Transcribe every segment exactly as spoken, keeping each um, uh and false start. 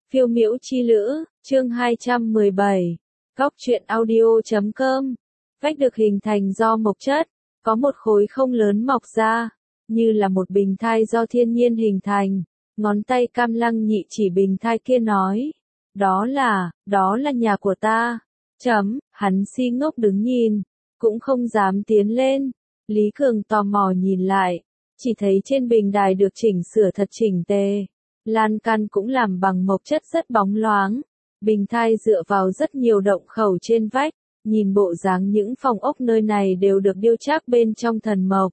Phiêu miễu chi lữ, chương hai trăm mười bảy, góc truyện audio chấm com. Vách được hình thành do mộc chất, có một khối không lớn mọc ra, như là một bình thai do thiên nhiên hình thành. Ngón tay Cam Lăng Nhị chỉ bình thai kia nói, đó là, đó là nhà của ta. Chấm, hắn si ngốc đứng nhìn, cũng không dám tiến lên. Lý Cường tò mò nhìn lại, chỉ thấy trên bình đài được chỉnh sửa thật chỉnh tề. Lan can cũng làm bằng mộc chất rất bóng loáng. Bình thai dựa vào rất nhiều động khẩu trên vách, nhìn bộ dáng những phòng ốc nơi này đều được điêu khắc bên trong thần mộc.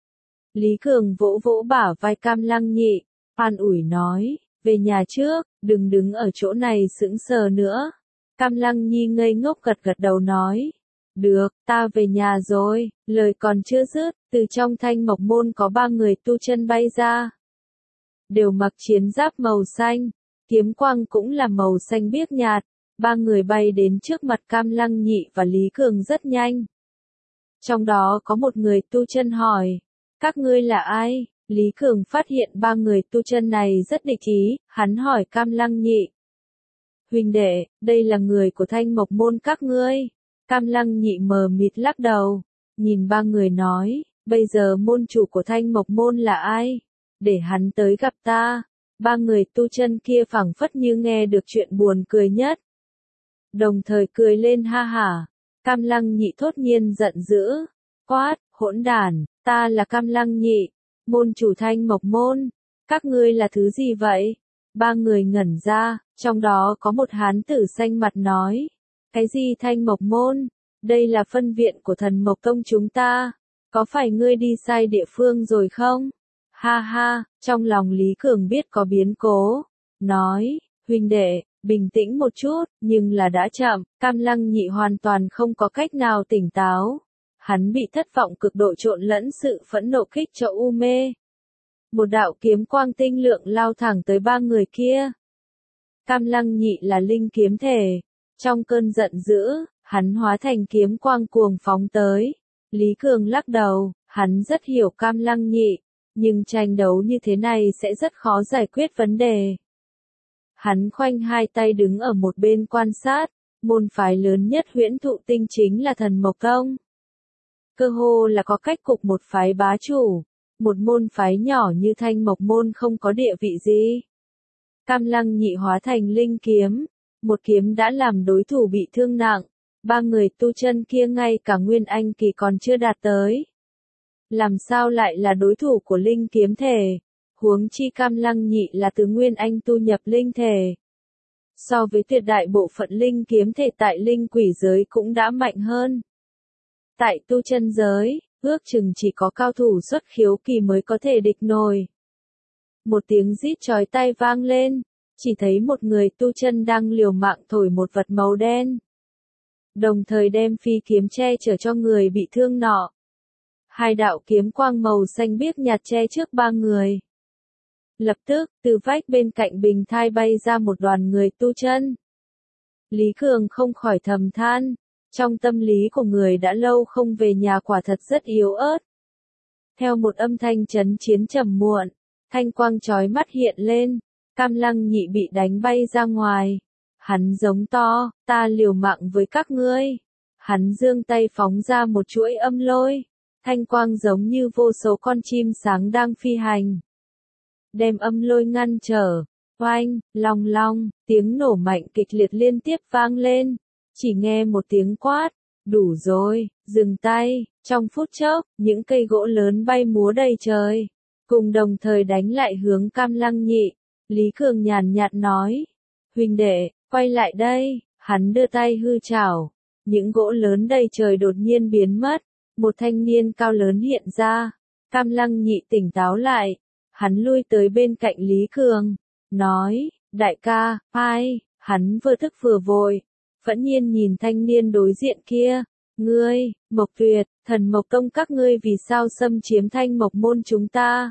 Lý Cường vỗ vỗ bả vai Cam Lăng Nhị, an ủi nói, về nhà trước, đừng đứng ở chỗ này sững sờ nữa. Cam Lăng Nhi ngây ngốc gật gật đầu nói, được, ta về nhà rồi. Lời còn chưa dứt, từ trong thanh mộc môn có ba người tu chân bay ra. Đều mặc chiến giáp màu xanh, kiếm quang cũng là màu xanh biếc nhạt. Ba người bay đến trước mặt Cam Lăng Nhị và Lý Cường rất nhanh. Trong đó có một người tu chân hỏi, các ngươi là ai? Lý Cường phát hiện ba người tu chân này rất địch ý, hắn hỏi Cam Lăng Nhị. Huynh đệ, đây là người của thanh mộc môn các ngươi. Cam Lăng Nhị mờ mịt lắc đầu, nhìn ba người nói, bây giờ môn chủ của thanh mộc môn là ai? Để hắn tới gặp ta. Ba người tu chân kia phảng phất như nghe được chuyện buồn cười nhất. Đồng thời cười lên ha hả. Cam Lăng Nhị thốt nhiên giận dữ, quát, hỗn đản, ta là Cam Lăng Nhị, môn chủ thanh mộc môn, các ngươi là thứ gì vậy? Ba người ngẩn ra, trong đó có một hán tử xanh mặt nói, cái gì thanh mộc môn? Đây là phân viện của thần mộc tông chúng ta, có phải ngươi đi sai địa phương rồi không? Ha ha, trong lòng Lý Cường biết có biến cố, nói, huynh đệ, bình tĩnh một chút, nhưng là đã chậm. Cam Lăng Nhị hoàn toàn không có cách nào tỉnh táo. Hắn bị thất vọng cực độ trộn lẫn sự phẫn nộ kích cho u mê. Một đạo kiếm quang tinh lượng lao thẳng tới ba người kia. Cam Lăng Nhị là linh kiếm thể. Trong cơn giận dữ, hắn hóa thành kiếm quang cuồng phóng tới. Lý Cường lắc đầu, hắn rất hiểu Cam Lăng Nhị, nhưng tranh đấu như thế này sẽ rất khó giải quyết vấn đề. Hắn khoanh hai tay đứng ở một bên quan sát, môn phái lớn nhất Huyễn Thụ Tinh chính là thần mộc tông. Cơ hồ là có cách cục một phái bá chủ, một môn phái nhỏ như thanh mộc môn không có địa vị gì. Cam Lăng Nhị hóa thành linh kiếm, một kiếm đã làm đối thủ bị thương nặng, ba người tu chân kia ngay cả Nguyên Anh kỳ còn chưa đạt tới. Làm sao lại là đối thủ của linh kiếm thể? Huống chi Cam Lăng Nhị là từ Nguyên Anh tu nhập linh thể. So với tuyệt đại bộ phận linh kiếm thể tại linh quỷ giới cũng đã mạnh hơn. Tại tu chân giới, ước chừng chỉ có cao thủ xuất khiếu kỳ mới có thể địch nổi. Một tiếng rít chói tai vang lên, chỉ thấy một người tu chân đang liều mạng thổi một vật màu đen. Đồng thời đem phi kiếm che chở cho người bị thương nọ. Hai đạo kiếm quang màu xanh biếc nhạt che trước ba người. Lập tức, từ vách bên cạnh bình thai bay ra một đoàn người tu chân. Lý Cường không khỏi thầm than, trong tâm lý của người đã lâu không về nhà quả thật rất yếu ớt. Theo một âm thanh chấn chiến trầm muộn, thanh quang chói mắt hiện lên, Cam Lăng Nhị bị đánh bay ra ngoài. Hắn giống to, ta liều mạng với các ngươi. Hắn giương tay phóng ra một chuỗi âm lôi, thanh quang giống như vô số con chim sáng đang phi hành. Đem âm lôi ngăn trở, oanh, long long, tiếng nổ mạnh kịch liệt liên tiếp vang lên, chỉ nghe một tiếng quát, đủ rồi, dừng tay. Trong phút chốc, những cây gỗ lớn bay múa đầy trời, cùng đồng thời đánh lại hướng Cam Lăng Nhị. Lý Cường nhàn nhạt nói, huynh đệ, quay lại đây. Hắn đưa tay hư chảo, những gỗ lớn đầy trời đột nhiên biến mất, một thanh niên cao lớn hiện ra. Cam Lăng Nhị tỉnh táo lại. Hắn lui tới bên cạnh Lý Cường, nói, đại ca, ai? Hắn vừa thức vừa vội, phẫn nhiên nhìn thanh niên đối diện kia, ngươi, Mộc Tuyệt, thần mộc tông các ngươi vì sao xâm chiếm thanh mộc môn chúng ta?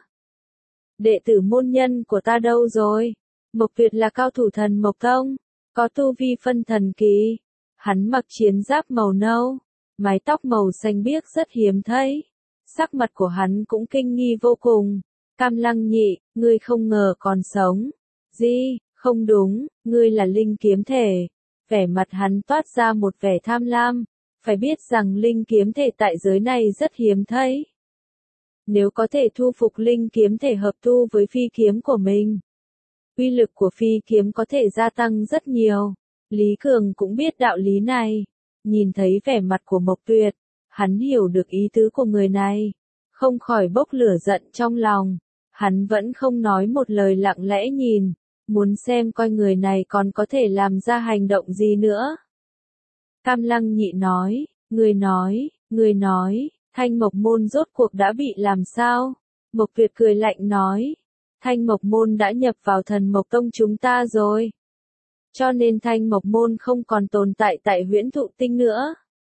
Đệ tử môn nhân của ta đâu rồi? Mộc Tuyệt là cao thủ thần mộc tông, có tu vi phân thần kỳ. Hắn mặc chiến giáp màu nâu, mái tóc màu xanh biếc rất hiếm thấy, sắc mặt của hắn cũng kinh nghi vô cùng. Cam Lăng Nhị, ngươi không ngờ còn sống. Gì, Không đúng, ngươi là linh kiếm thể. Vẻ mặt hắn toát ra một vẻ tham lam, phải biết rằng linh kiếm thể tại giới này rất hiếm thấy. Nếu có thể thu phục linh kiếm thể hợp tu với phi kiếm của mình, uy lực của phi kiếm có thể gia tăng rất nhiều. Lý Cường cũng biết đạo lý này, nhìn thấy vẻ mặt của Mộc Tuyệt, hắn hiểu được ý tứ của người này, không khỏi bốc lửa giận trong lòng, hắn vẫn không nói một lời lặng lẽ nhìn, muốn xem coi người này còn có thể làm ra hành động gì nữa. Cam Lăng Nhị nói, người nói, người nói, Thanh Mộc Môn rốt cuộc đã bị làm sao? Mộc Tuyệt cười lạnh nói, Thanh Mộc Môn đã nhập vào Thần Mộc Tông chúng ta rồi. Cho nên Thanh Mộc Môn không còn tồn tại tại Huyễn Thụ Tinh nữa.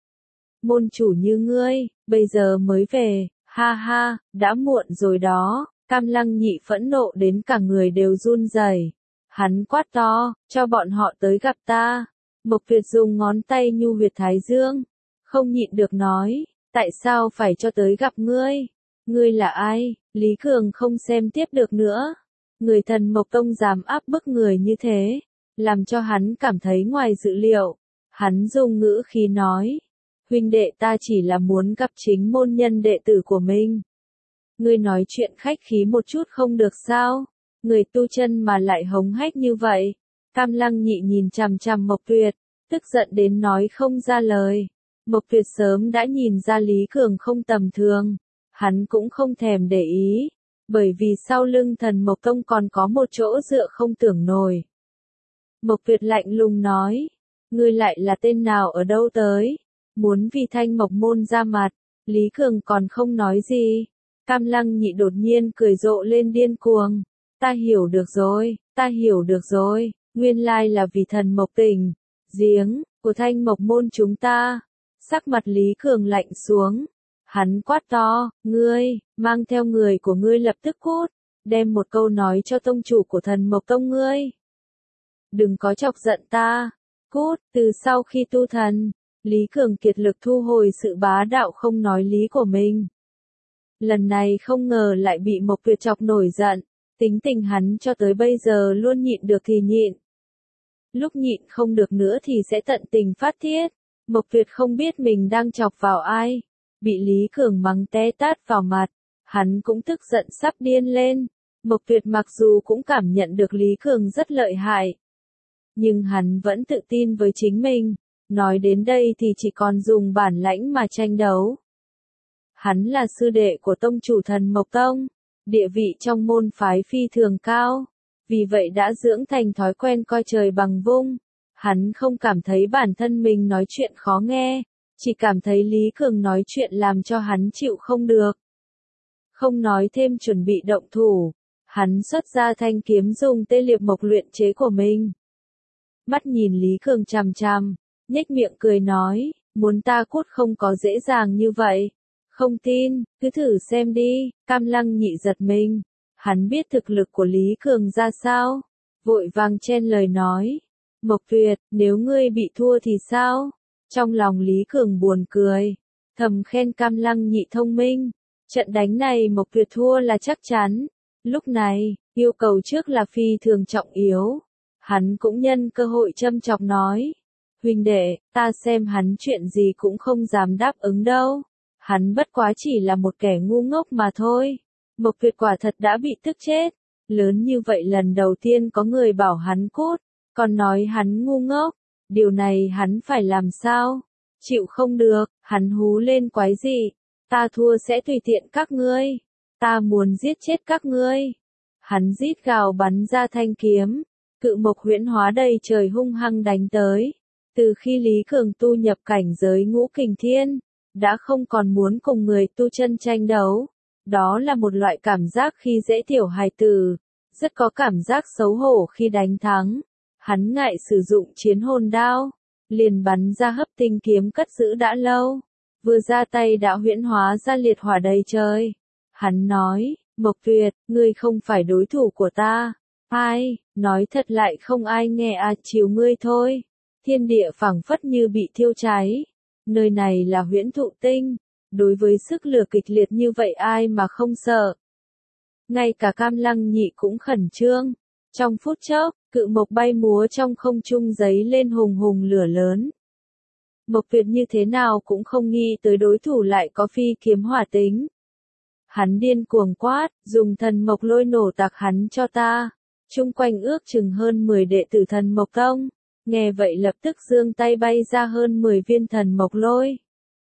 Môn chủ như ngươi, bây giờ mới về, ha ha, đã muộn rồi đó. Cam Lăng Nhị phẫn nộ đến cả người đều run rẩy. Hắn quát to, cho bọn họ tới gặp ta. Mộc Tuyệt dùng ngón tay nhu huyệt thái dương, không nhịn được nói, tại sao phải cho tới gặp ngươi? Ngươi là ai? Lý Cường không xem tiếp được nữa. Người Thần Mộc Tông dám áp bức người như thế, làm cho hắn cảm thấy ngoài dự liệu. Hắn dùng ngữ khí nói, huynh đệ ta chỉ là muốn gặp chính môn nhân đệ tử của mình. Ngươi nói chuyện khách khí một chút không được sao? Người tu chân mà lại hống hách như vậy. Cam Lăng Nhị nhìn chằm chằm Mộc Tuyệt, tức giận đến nói không ra lời. Mộc Tuyệt sớm đã nhìn ra Lý Cường không tầm thường, hắn cũng không thèm để ý, bởi vì sau lưng Thần Mộc Tông còn có một chỗ dựa không tưởng nổi. Mộc Tuyệt lạnh lùng nói, ngươi lại là tên nào ở đâu tới, muốn vì Thanh Mộc Môn ra mặt. Lý Cường còn không nói gì, Cam Lăng Nhị đột nhiên cười rộ lên điên cuồng, ta hiểu được rồi, ta hiểu được rồi, nguyên lai là vì Thần Mộc Tỉnh, giếng của Thanh Mộc Môn chúng ta. Sắc mặt Lý Cường lạnh xuống, hắn quát to, ngươi, mang theo người của ngươi lập tức cút, đem một câu nói cho tông chủ của Thần Mộc Tông ngươi. Đừng có chọc giận ta, cút. Từ sau khi tu thần, Lý Cường kiệt lực thu hồi sự bá đạo không nói lý của mình. Lần này không ngờ lại bị Mộc Tuyệt chọc nổi giận, tính tình hắn cho tới bây giờ luôn nhịn được thì nhịn. Lúc nhịn không được nữa thì sẽ tận tình phát tiết. Mộc Tuyệt không biết mình đang chọc vào ai, bị Lý Cường mắng té tát vào mặt, hắn cũng tức giận sắp điên lên. Mộc Tuyệt mặc dù cũng cảm nhận được Lý Cường rất lợi hại, nhưng hắn vẫn tự tin với chính mình, nói đến đây thì chỉ còn dùng bản lãnh mà tranh đấu. Hắn là sư đệ của tông chủ Thần Mộc Tông, địa vị trong môn phái phi thường cao, vì vậy đã dưỡng thành thói quen coi trời bằng vung. Hắn không cảm thấy bản thân mình nói chuyện khó nghe, chỉ cảm thấy Lý Cường nói chuyện làm cho hắn chịu không được. Không nói thêm chuẩn bị động thủ, hắn xuất ra thanh kiếm dùng tê liệp mộc luyện chế của mình. Mắt nhìn Lý Cường chằm chằm, nhếch miệng cười nói, muốn ta cút không có dễ dàng như vậy. Không tin, cứ thử xem đi. Cam Lăng Nhị giật mình, hắn biết thực lực của Lý Cường ra sao, vội vàng chen lời nói. Mộc Tuyệt, nếu ngươi bị thua thì sao? Trong lòng Lý Cường buồn cười, thầm khen Cam Lăng Nhị thông minh. Trận đánh này Mộc Tuyệt thua là chắc chắn. Lúc này, yêu cầu trước là phi thường trọng yếu. Hắn cũng nhân cơ hội châm chọc nói. Huynh đệ, ta xem hắn chuyện gì cũng không dám đáp ứng đâu. Hắn bất quá chỉ là một kẻ ngu ngốc mà thôi. Mộc Tuyệt quả thật đã bị tức chết. Lớn như vậy lần đầu tiên có người bảo hắn cút, còn nói hắn ngu ngốc. Điều này hắn phải làm sao? Chịu không được, hắn hú lên quái dị. Ta thua sẽ tùy tiện các ngươi. Ta muốn giết chết các ngươi. Hắn rít gào bắn ra thanh kiếm. Cự mộc huyễn hóa đầy trời hung hăng đánh tới. Từ khi Lý Cường tu nhập cảnh giới ngũ kình thiên, đã không còn muốn cùng người tu chân tranh đấu. Đó là một loại cảm giác khi dễ tiểu hài tử, rất có cảm giác xấu hổ khi đánh thắng. Hắn ngại sử dụng chiến hồn đao, liền bắn ra hấp tinh kiếm cất giữ đã lâu, vừa ra tay đã huyễn hóa ra liệt hỏa đầy trời. Hắn nói, Mộc Tuyệt, ngươi không phải đối thủ của ta. Ai, nói thật lại không ai nghe à, chiều ngươi thôi. Thiên địa phảng phất như bị thiêu cháy. Nơi này là Huyễn Thụ Tinh, đối với sức lửa kịch liệt như vậy ai mà không sợ. Ngay cả Cam Lăng Nhị cũng khẩn trương. Trong phút chốc, Cự mộc bay múa trong không trung giấy lên hùng hùng lửa lớn. Mộc Việt như thế nào cũng không nghĩ tới đối thủ lại có phi kiếm hỏa tính. Hắn điên cuồng quát, dùng thần mộc lôi nổ tạc hắn cho ta. Chung quanh ước chừng hơn mười đệ tử thần mộc tông. Nghe vậy lập tức giương tay bay ra hơn mười viên thần mộc lôi.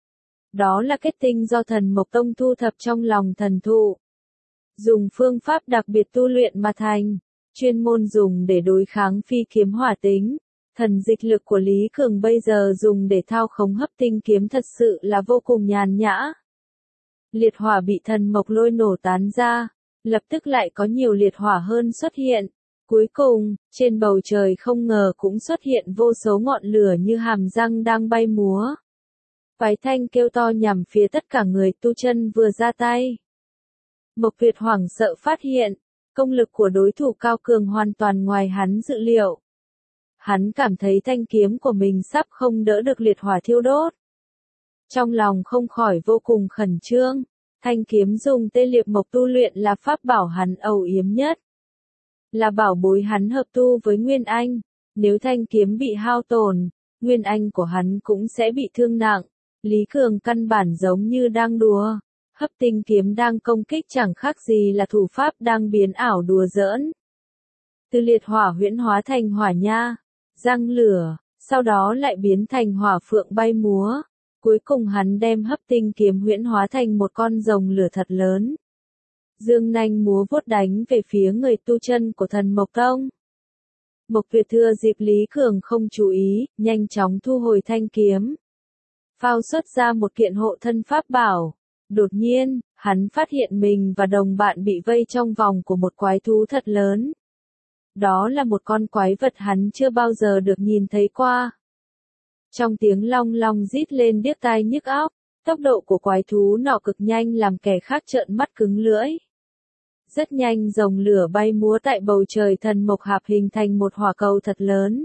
Đó là kết tinh do thần mộc tông thu thập trong lòng thần thụ. Dùng phương pháp đặc biệt tu luyện mà thành, chuyên môn dùng để đối kháng phi kiếm hỏa tính. Thần dịch lực của Lý Cường bây giờ dùng để thao khống hấp tinh kiếm thật sự là vô cùng nhàn nhã. Liệt hỏa bị thần mộc lôi nổ tán ra, lập tức lại có nhiều liệt hỏa hơn xuất hiện. Cuối cùng, trên bầu trời không ngờ cũng xuất hiện vô số ngọn lửa như hàm răng đang bay múa. Phái thanh kêu to nhằm phía tất cả người tu chân vừa ra tay. Mộc Việt hoảng sợ phát hiện, công lực của đối thủ cao cường hoàn toàn ngoài hắn dự liệu. Hắn cảm thấy thanh kiếm của mình sắp không đỡ được liệt hỏa thiêu đốt. Trong lòng không khỏi vô cùng khẩn trương, thanh kiếm dùng tê liệt mộc tu luyện là pháp bảo hắn âu yếm nhất. Là bảo bối hắn hợp tu với Nguyên Anh, nếu thanh kiếm bị hao tổn, Nguyên Anh của hắn cũng sẽ bị thương nặng. Lý Cường căn bản giống như đang đùa, hấp tinh kiếm đang công kích chẳng khác gì là thủ pháp đang biến ảo đùa giỡn. Từ liệt hỏa huyễn hóa thành hỏa nha, răng lửa, sau đó lại biến thành hỏa phượng bay múa. Cuối cùng hắn đem hấp tinh kiếm huyễn hóa thành một con rồng lửa thật lớn. Dương nanh múa vuốt đánh về phía người tu chân của thần Mộc Tông. Mộc Việt thừa dịp Lý Cường không chú ý, nhanh chóng thu hồi thanh kiếm. Phao xuất ra một kiện hộ thân pháp bảo. Đột nhiên, hắn phát hiện mình và đồng bạn bị vây trong vòng của một quái thú thật lớn. Đó là một con quái vật hắn chưa bao giờ được nhìn thấy qua. Trong tiếng long long rít lên điếc tai nhức óc, tốc độ của quái thú nọ cực nhanh làm kẻ khác trợn mắt cứng lưỡi. Rất nhanh rồng lửa bay múa tại bầu trời thần mộc hạp hình thành một hỏa cầu thật lớn.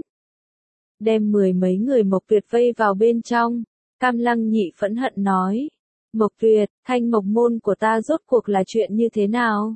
Đem mười mấy người Mộc Việt vây vào bên trong, Cam Lăng Nhị phẫn hận nói. Mộc Việt, thanh mộc môn của ta rốt cuộc là chuyện như thế nào?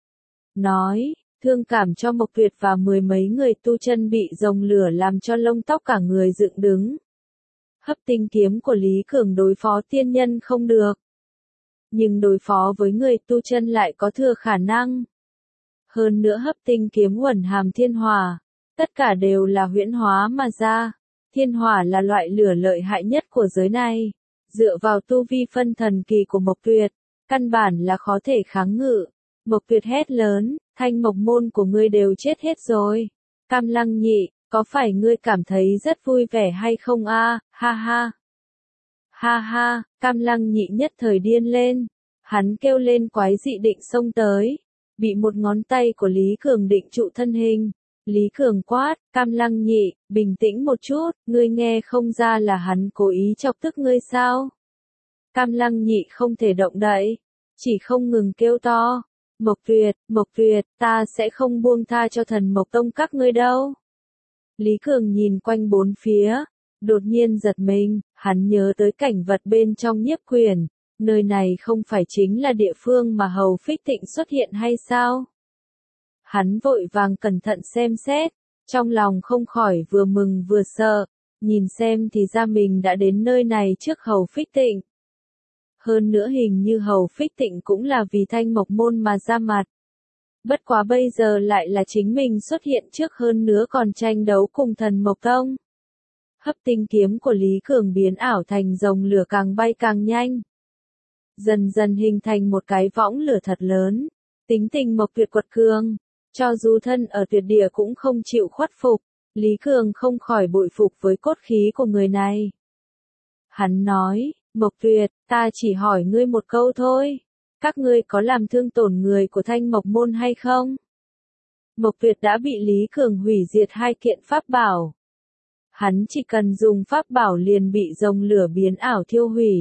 Nói, thương cảm cho Mộc Việt và mười mấy người tu chân bị rồng lửa làm cho lông tóc cả người dựng đứng. Hấp tinh kiếm của Lý Cường đối phó tiên nhân không được. Nhưng đối phó với người tu chân lại có thừa khả năng. Hơn nữa hấp tinh kiếm uẩn hàm thiên hỏa. Tất cả đều là huyễn hóa mà ra. Thiên hỏa là loại lửa lợi hại nhất của giới này. Dựa vào tu vi phân thần kỳ của Mộc Việt, căn bản là khó thể kháng ngự. Mộc Việt hét lớn, thanh mộc môn của ngươi đều chết hết rồi. Cam Lăng Nhị, có phải ngươi cảm thấy rất vui vẻ hay không a? Ha ha. Ha ha, Cam Lăng Nhị nhất thời điên lên. Hắn kêu lên quái dị định xông tới. Bị một ngón tay của Lý Cường định trụ thân hình. Lý Cường quát, Cam Lăng Nhị, bình tĩnh một chút, ngươi nghe không ra là hắn cố ý chọc tức ngươi sao? Cam Lăng Nhị không thể động đậy, chỉ không ngừng kêu to. Mộc Việt, Mộc Việt, ta sẽ không buông tha cho thần Mộc Tông các ngươi đâu. Lý Cường nhìn quanh bốn phía, đột nhiên giật mình, hắn nhớ tới cảnh vật bên trong nhiếp quyền, nơi này không phải chính là địa phương mà Hầu Phích Tịnh xuất hiện hay sao? Hắn vội vàng cẩn thận xem xét, trong lòng không khỏi vừa mừng vừa sợ, nhìn xem thì ra mình đã đến nơi này trước Hầu Phích Tịnh. Hơn nữa hình như Hầu Phích Tịnh cũng là vì thanh mộc môn mà ra mặt. Bất quá bây giờ lại là chính mình xuất hiện trước hơn nữa còn tranh đấu cùng thần Mộc Tông. Hấp tinh kiếm của Lý Cường biến ảo thành rồng lửa càng bay càng nhanh. Dần dần hình thành một cái võng lửa thật lớn, tính tình Mộc Việt quật cường. Cho dù thân ở tuyệt địa cũng không chịu khuất phục, Lý Cường không khỏi bội phục với cốt khí của người này. Hắn nói, Mộc Việt, ta chỉ hỏi ngươi một câu thôi, các ngươi có làm thương tổn người của thanh mộc môn hay không? Mộc Việt đã bị Lý Cường hủy diệt hai kiện pháp bảo. Hắn chỉ cần dùng pháp bảo liền bị rồng lửa biến ảo thiêu hủy.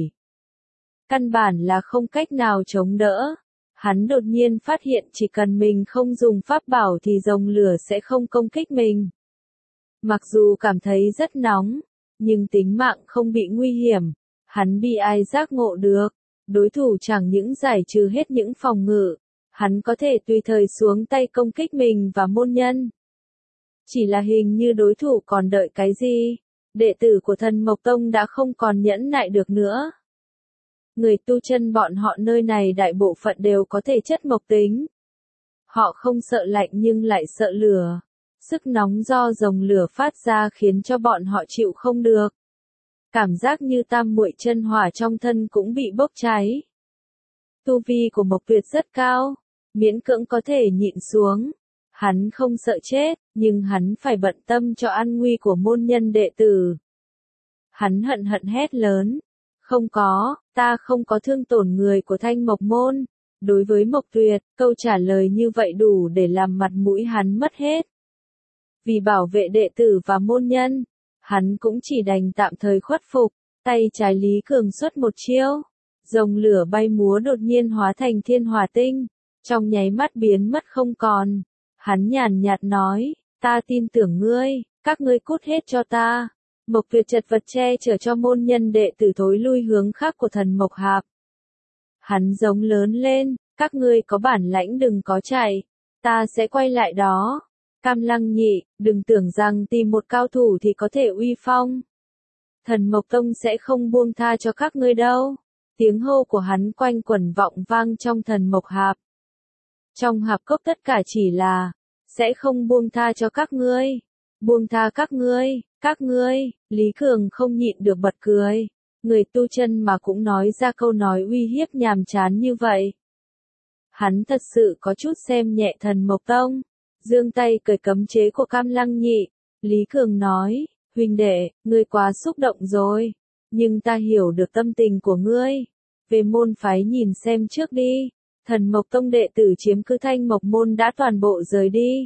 Căn bản là không cách nào chống đỡ. Hắn đột nhiên phát hiện chỉ cần mình không dùng pháp bảo thì rồng lửa sẽ không công kích mình. Mặc dù cảm thấy rất nóng, nhưng tính mạng không bị nguy hiểm. Hắn bị ai giác ngộ được. Đối thủ chẳng những giải trừ hết những phòng ngự. Hắn có thể tùy thời xuống tay công kích mình và môn nhân. Chỉ là hình như đối thủ còn đợi cái gì, đệ tử của Thần Mộc Tông đã không còn nhẫn nại được nữa. Người tu chân bọn họ nơi này đại bộ phận đều có thể chất mộc tính. Họ không sợ lạnh nhưng lại sợ lửa. Sức nóng do dòng lửa phát ra khiến cho bọn họ chịu không được. Cảm giác như tam muội chân hỏa trong thân cũng bị bốc cháy. Tu vi của Mộc Tuyệt rất cao, miễn cưỡng có thể nhịn xuống. Hắn không sợ chết, nhưng hắn phải bận tâm cho an nguy của môn nhân đệ tử. Hắn hận hận hét lớn. Không có, ta không có thương tổn người của Thanh Mộc Môn. Đối với Mộc Tuyệt, câu trả lời như vậy đủ để làm mặt mũi hắn mất hết. Vì bảo vệ đệ tử và môn nhân, hắn cũng chỉ đành tạm thời khuất phục. Tay trái Lý Cường xuất một chiêu. Rồng lửa bay múa đột nhiên hóa thành thiên hỏa tinh. Trong nháy mắt biến mất không còn. Hắn nhàn nhạt nói, ta tin tưởng ngươi, các ngươi cút hết cho ta. Mộc Tuyệt chật vật che chở cho môn nhân đệ tử thối lui hướng khác của Thần Mộc Hạp. Hắn giống lớn lên, các ngươi có bản lãnh đừng có chạy, ta sẽ quay lại đó. Cam Lăng Nhị, đừng tưởng rằng tìm một cao thủ thì có thể uy phong. Thần Mộc Tông sẽ không buông tha cho các ngươi đâu. Tiếng hô của hắn quanh quẩn vọng vang trong Thần Mộc Hạp. Trong hạp cốc tất cả chỉ là, sẽ không buông tha cho các ngươi. Buông tha các ngươi, các ngươi, Lý Cường không nhịn được bật cười. Người tu chân mà cũng nói ra câu nói uy hiếp nhàm chán như vậy. Hắn thật sự có chút xem nhẹ Thần Mộc Tông. Giương tay cởi cấm chế của Cam Lăng Nhị. Lý Cường nói, huynh đệ, ngươi quá xúc động rồi. Nhưng ta hiểu được tâm tình của ngươi. Về môn phái nhìn xem trước đi. Thần Mộc Tông đệ tử chiếm cứ Thanh Mộc Môn đã toàn bộ rời đi.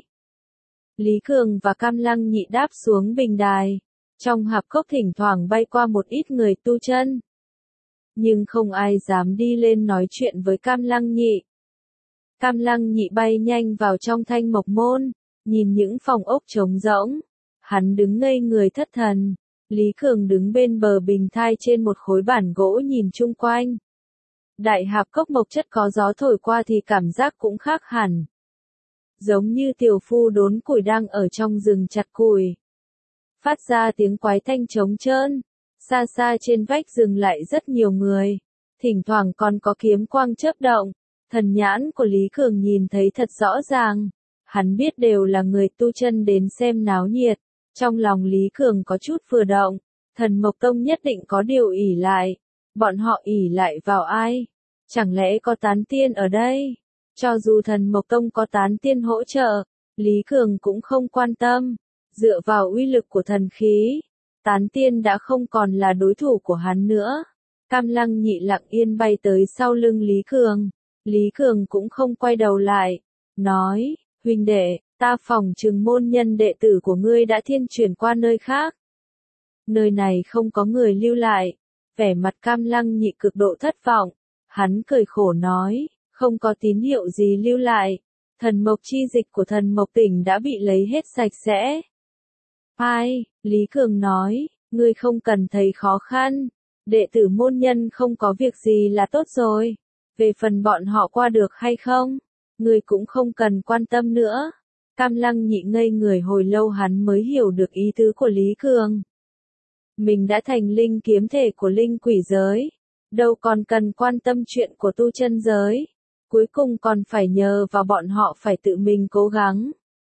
Lý Cường và Cam Lăng Nhị đáp xuống bình đài. Trong hạp cốc thỉnh thoảng bay qua một ít người tu chân. Nhưng không ai dám đi lên nói chuyện với Cam Lăng Nhị. Cam Lăng Nhị bay nhanh vào trong Thanh Mộc Môn, nhìn những phòng ốc trống rỗng. Hắn đứng ngây người thất thần. Lý Cường đứng bên bờ bình thai trên một khối bản gỗ nhìn chung quanh. Đại hạp cốc mộc chất có gió thổi qua thì cảm giác cũng khác hẳn. Giống như tiểu phu đốn củi đang ở trong rừng chặt củi. Phát ra tiếng quái thanh trống trơn. Xa xa trên vách rừng lại rất nhiều người. Thỉnh thoảng còn có kiếm quang chớp động. Thần nhãn của Lý Cường nhìn thấy thật rõ ràng. Hắn biết đều là người tu chân đến xem náo nhiệt. Trong lòng Lý Cường có chút vừa động. Thần Mộc Tông nhất định có điều ỷ lại. Bọn họ ỷ lại vào ai? Chẳng lẽ có tán tiên ở đây? Cho dù Thần Mộc Tông có tán tiên hỗ trợ, Lý Cường cũng không quan tâm. Dựa vào uy lực của thần khí, tán tiên đã không còn là đối thủ của hắn nữa. Cam Lăng Nhị lặng yên bay tới sau lưng Lý Cường. Lý Cường cũng không quay đầu lại. Nói, huynh đệ, ta phỏng chừng môn nhân đệ tử của ngươi đã thiên chuyển qua nơi khác. Nơi này không có người lưu lại. Vẻ mặt Cam Lăng Nhị cực độ thất vọng. Hắn cười khổ nói, không có tín hiệu gì lưu lại. Thần mộc chi dịch của Thần Mộc Tỉnh đã bị lấy hết sạch sẽ. Ai, Lý Cường nói, ngươi không cần thấy khó khăn. Đệ tử môn nhân không có việc gì là tốt rồi. Về phần bọn họ qua được hay không, ngươi cũng không cần quan tâm nữa. Cam Lăng Nhị ngây người hồi lâu hắn mới hiểu được ý tứ của Lý Cường. Mình đã thành linh kiếm thể của linh quỷ giới. Đâu còn cần quan tâm chuyện của tu chân giới. Cuối cùng còn phải nhờ vào bọn họ phải tự mình cố gắng.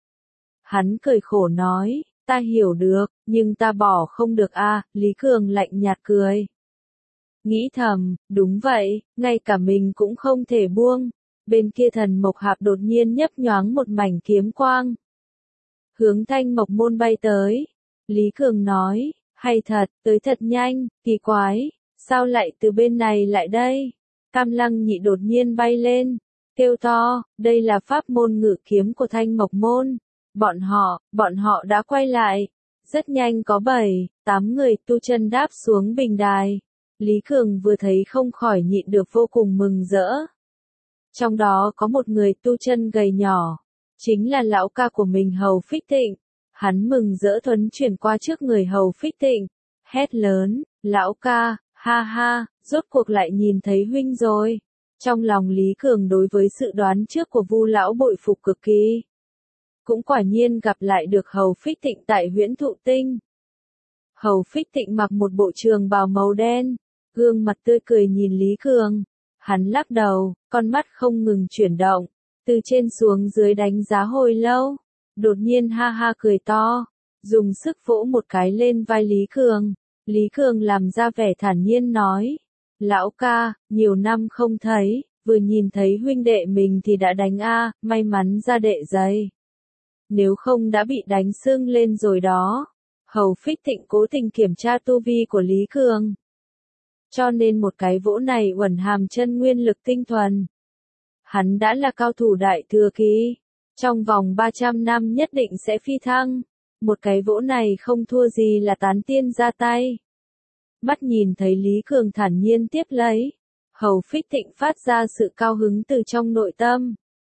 Hắn cười khổ nói, ta hiểu được, nhưng ta bỏ không được a. À, Lý Cường lạnh nhạt cười. Nghĩ thầm, đúng vậy, ngay cả mình cũng không thể buông. Bên kia Thần Mộc Hạp đột nhiên nhấp nhoáng một mảnh kiếm quang. Hướng Thanh Mộc Môn bay tới. Lý Cường nói, hay thật, tới thật nhanh, kỳ quái, sao lại từ bên này lại đây? Cam Lăng Nhị đột nhiên bay lên, kêu to, đây là pháp môn ngự kiếm của Thanh Mộc Môn. Bọn họ, bọn họ đã quay lại. Rất nhanh có bảy, tám người tu chân đáp xuống bình đài. Lý Cường vừa thấy không khỏi nhịn được vô cùng mừng rỡ. Trong đó có một người tu chân gầy nhỏ, chính là lão ca của mình Hầu Phích Tịnh. Hắn mừng rỡ thuấn chuyển qua trước người Hầu Phích Tịnh, hét lớn, lão ca, ha ha, rốt cuộc lại nhìn thấy huynh rồi. Trong lòng Lý Cường đối với sự đoán trước của Vu lão bội phục cực kỳ. cũng quả nhiên gặp lại được Hầu Phích Tịnh tại Huyễn Thụ Tinh. Hầu Phích Tịnh mặc một bộ trường bào màu đen, gương mặt tươi cười nhìn Lý Cường. Hắn lắc đầu, con mắt không ngừng chuyển động, từ trên xuống dưới đánh giá hồi lâu, đột nhiên ha ha cười to, dùng sức vỗ một cái lên vai Lý Cường. Lý Cường làm ra vẻ thản nhiên nói, lão ca, nhiều năm không thấy, vừa nhìn thấy huynh đệ mình thì đã đánh a, may mắn ra đệ giày. Nếu không đã bị đánh sưng lên rồi đó. Hầu Phích Tịnh cố tình kiểm tra tu vi của Lý Cường. Cho nên một cái vỗ này uẩn hàm chân nguyên lực tinh thuần. Hắn đã là cao thủ đại thừa kỳ, trong vòng ba trăm năm nhất định sẽ phi thăng. Một cái vỗ này không thua gì là tán tiên ra tay. Mắt nhìn thấy Lý Cường thản nhiên tiếp lấy, Hầu Phích Tịnh phát ra sự cao hứng từ trong nội tâm.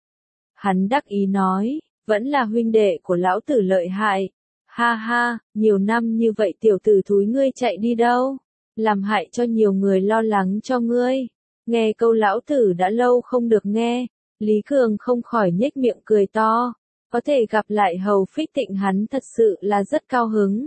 Hắn đắc ý nói, vẫn là huynh đệ của lão tử lợi hại. Ha ha, nhiều năm như vậy tiểu tử thúi ngươi chạy đi đâu? Làm hại cho nhiều người lo lắng cho ngươi. Nghe câu lão tử đã lâu không được nghe, Lý Cường không khỏi nhếch miệng cười to. Có thể gặp lại Hầu Phích Tịnh hắn thật sự là rất cao hứng.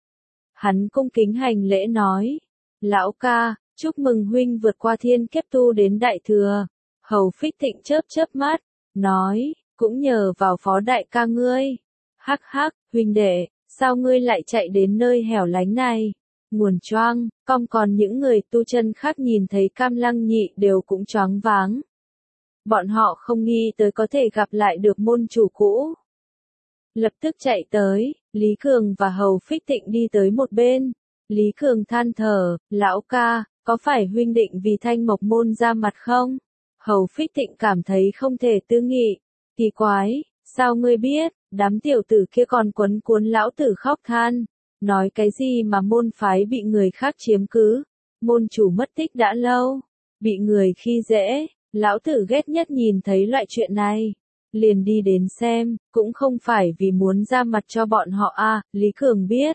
Hắn cung kính hành lễ nói, lão ca, chúc mừng huynh vượt qua thiên kiếp tu đến đại thừa. Hầu Phích Tịnh chớp chớp mắt, nói, cũng nhờ vào phó đại ca ngươi. Hắc hắc, huynh đệ, sao ngươi lại chạy đến nơi hẻo lánh này? Nguồn choang, cong còn những người tu chân khác nhìn thấy Cam Lăng Nhị đều cũng choáng váng. Bọn họ không nghĩ tới có thể gặp lại được môn chủ cũ. Lập tức chạy tới, Lý Cường và Hầu Phích Tịnh đi tới một bên. Lý Cường than thở, lão ca, có phải huynh định vì Thanh Mộc môn ra mặt không? Hầu Phích Tịnh cảm thấy không thể tư nghị. Kỳ quái, sao ngươi biết, đám tiểu tử kia còn quấn cuốn lão tử khóc than. Nói cái gì mà môn phái bị người khác chiếm cứ, môn chủ mất tích đã lâu, bị người khi dễ, lão tử ghét nhất nhìn thấy loại chuyện này. Liền đi đến xem, cũng không phải vì muốn ra mặt cho bọn họ à, Lý Cường biết.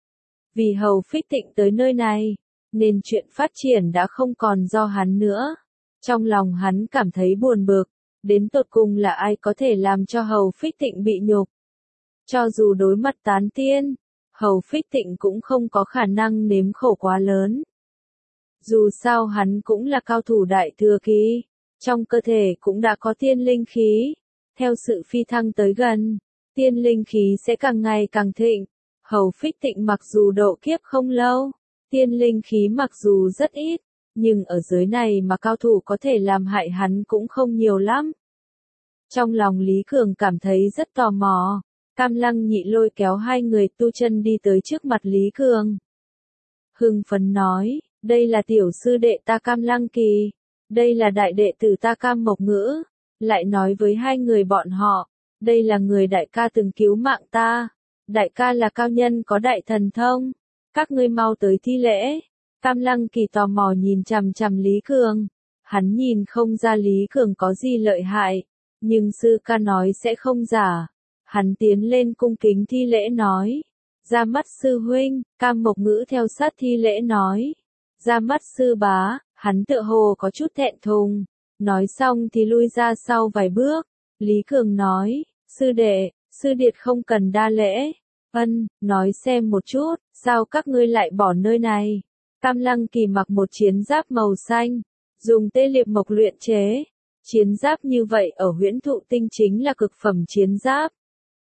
Vì Hầu Phích Tịnh tới nơi này, nên chuyện phát triển đã không còn do hắn nữa. Trong lòng hắn cảm thấy buồn bực, đến tột cùng là ai có thể làm cho Hầu Phích Tịnh bị nhục. Cho dù đối mặt tán tiên, Hầu Phích Tịnh cũng không có khả năng nếm khổ quá lớn. Dù sao hắn cũng là cao thủ đại thừa kỳ, trong cơ thể cũng đã có tiên linh khí. Theo sự phi thăng tới gần, tiên linh khí sẽ càng ngày càng thịnh. Hầu Phích Tịnh mặc dù độ kiếp không lâu, tiên linh khí mặc dù rất ít, nhưng ở giới này mà cao thủ có thể làm hại hắn cũng không nhiều lắm. Trong lòng Lý Cường cảm thấy rất tò mò. Cam Lăng Nhị lôi kéo hai người tu chân đi tới trước mặt Lý Cường. Hưng phấn nói, đây là tiểu sư đệ ta Cam Lăng Kỳ, đây là đại đệ tử ta Cam Mộc Ngữ. Lại nói với hai người bọn họ, đây là người đại ca từng cứu mạng ta, đại ca là cao nhân có đại thần thông, các ngươi mau tới thi lễ. Cam Lăng Kỳ tò mò nhìn chằm chằm Lý Cường, hắn nhìn không ra Lý Cường có gì lợi hại, nhưng sư ca nói sẽ không giả. Hắn tiến lên cung kính thi lễ nói, ra mắt sư huynh. Cam Mộc Ngữ theo sát thi lễ nói, ra mắt sư bá. Hắn tựa hồ có chút thẹn thùng, nói xong thì lui ra sau vài bước. Lý Cường nói, sư đệ, sư điệt không cần đa lễ. Ân, nói xem một chút, sao các ngươi lại bỏ nơi này? Cam Lăng Kỳ mặc một chiến giáp màu xanh, dùng tê liệt mộc luyện chế. Chiến giáp như vậy ở Huyễn Thụ Tinh chính là cực phẩm chiến giáp.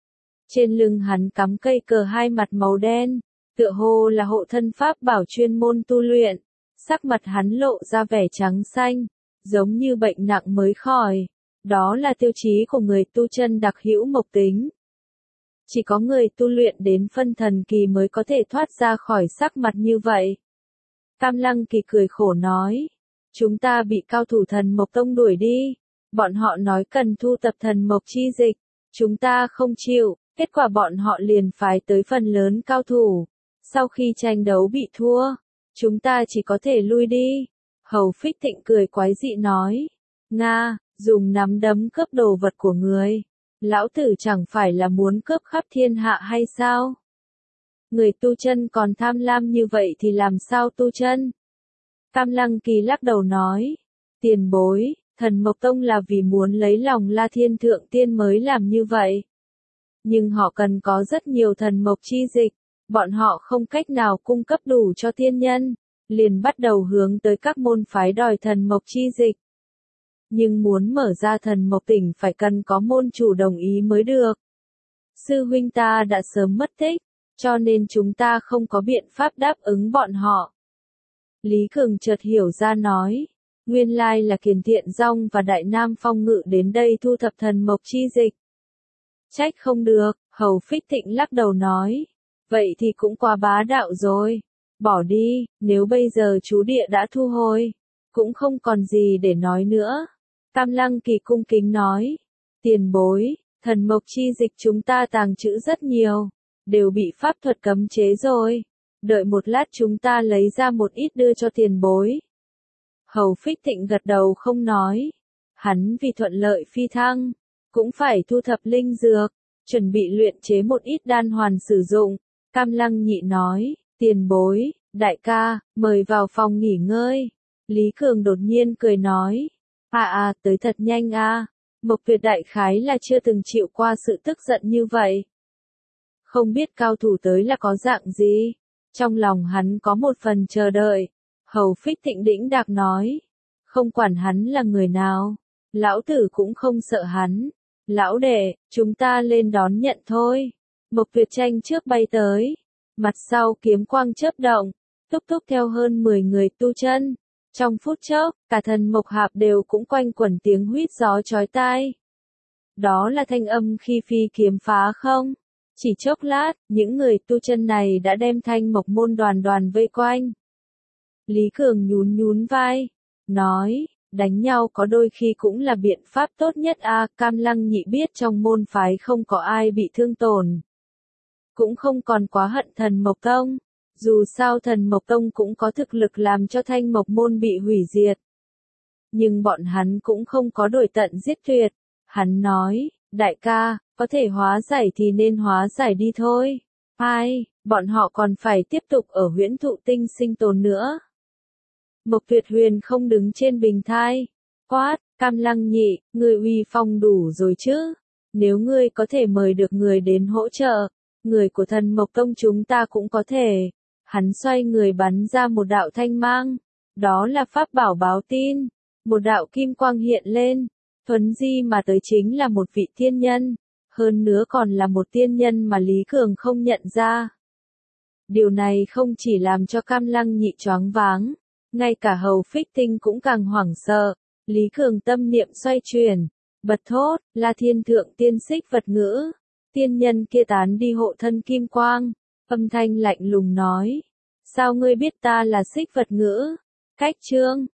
Trên lưng hắn cắm cây cờ hai mặt màu đen, tựa hồ là hộ thân pháp bảo chuyên môn tu luyện. Sắc mặt hắn lộ ra vẻ trắng xanh, giống như bệnh nặng mới khỏi. Đó là tiêu chí của người tu chân đặc hữu mộc tính. Chỉ có người tu luyện đến phân thần kỳ mới có thể thoát ra khỏi sắc mặt như vậy. Cam Lăng Kỳ cười khổ nói, chúng ta bị cao thủ thần mộc tông đuổi đi. Bọn họ nói cần thu tập thần mộc chi dịch, chúng ta không chịu. Kết quả bọn họ liền phái tới phần lớn cao thủ. Sau khi tranh đấu bị thua, chúng ta chỉ có thể lui đi. Hầu Phích Tịnh cười quái dị nói, Nga, dùng nắm đấm cướp đồ vật của người. Lão tử chẳng phải là muốn cướp khắp thiên hạ hay sao? Người tu chân còn tham lam như vậy thì làm sao tu chân? Cam Lăng Kỳ lắc đầu nói, tiền bối, thần Mộc Tông là vì muốn lấy lòng La Thiên Thượng Tiên mới làm như vậy. nhưng họ cần có rất nhiều thần mộc chi dịch, bọn họ không cách nào cung cấp đủ cho tiên nhân, liền bắt đầu hướng tới các môn phái đòi thần mộc chi dịch. Nhưng muốn mở ra thần mộc tỉnh phải cần có môn chủ đồng ý mới được. Sư huynh ta đã sớm mất tích, cho nên chúng ta không có biện pháp đáp ứng bọn họ. Lý Cường chợt hiểu ra nói, nguyên lai là Kiền Thiện Dong và Đại Nam Phong Ngự đến đây thu thập thần mộc chi dịch. Trách không được, Hầu Phích Thịnh lắc đầu nói, vậy thì cũng quá bá đạo rồi, bỏ đi, nếu bây giờ chú địa đã thu hồi, cũng không còn gì để nói nữa. Tam Lăng Kỳ cung kính nói, tiền bối, thần mộc chi dịch chúng ta tàng trữ rất nhiều, đều bị pháp thuật cấm chế rồi, đợi một lát chúng ta lấy ra một ít đưa cho tiền bối. Hầu Phích Thịnh gật đầu không nói, hắn vì thuận lợi phi thăng, cũng phải thu thập linh dược, chuẩn bị luyện chế một ít đan hoàn sử dụng. Cam Lăng Nhị nói, tiền bối, đại ca, mời vào phòng nghỉ ngơi. Lý Cường đột nhiên cười nói, à à, tới thật nhanh à, Mộc Tuyệt đại khái là chưa từng chịu qua sự tức giận như vậy. Không biết cao thủ tới là có dạng gì, trong lòng hắn có một phần chờ đợi. Hầu Phích Thịnh đĩnh đạc nói, không quản hắn là người nào, lão tử cũng không sợ hắn. Lão đệ, chúng ta lên đón nhận thôi. Mộc Tuyệt tranh trước bay tới, mặt sau kiếm quang chớp động, túc túc theo hơn mười người tu chân. Trong phút chốc, cả thần mộc hạp đều cũng quanh quẩn tiếng huýt gió chói tai. Đó là thanh âm khi phi kiếm phá không? Chỉ chốc lát, những người tu chân này đã đem thanh mộc môn đoàn đoàn vây quanh. Lý Cường nhún nhún vai, nói, đánh nhau có đôi khi cũng là biện pháp tốt nhất a. À, Cam Lăng Nhị biết trong môn phái không có ai bị thương tổn, cũng không còn quá hận thần mộc tông, dù sao thần mộc tông cũng có thực lực làm cho thanh mộc môn bị hủy diệt. Nhưng bọn hắn cũng không có đổi tận giết tuyệt. Hắn nói, đại ca, có thể hóa giải thì nên hóa giải đi thôi. Ai, bọn họ còn phải tiếp tục ở huyễn thụ tinh sinh tồn nữa. Mộc Tuyệt huyền không đứng trên bình thai, quát, Cam Lăng Nhị, ngươi uy phong đủ rồi chứ, nếu ngươi có thể mời được người đến hỗ trợ, người của thần mộc tông chúng ta cũng có thể. Hắn xoay người bắn ra một đạo thanh mang, đó là pháp bảo báo tin, một đạo kim quang hiện lên, thuấn di mà tới chính là một vị tiên nhân, hơn nữa còn là một tiên nhân mà Lý Cường không nhận ra. Điều này không chỉ làm cho Cam Lăng Nhị choáng váng, ngay cả Hầu Phích Tinh cũng càng hoảng sợ. Lý Cường tâm niệm xoay chuyển, bật thốt, là thiên thượng tiên xích vật ngữ. Tiên nhân kia tán đi hộ thân kim quang, âm thanh lạnh lùng nói, sao ngươi biết ta là xích vật ngữ? Cách chương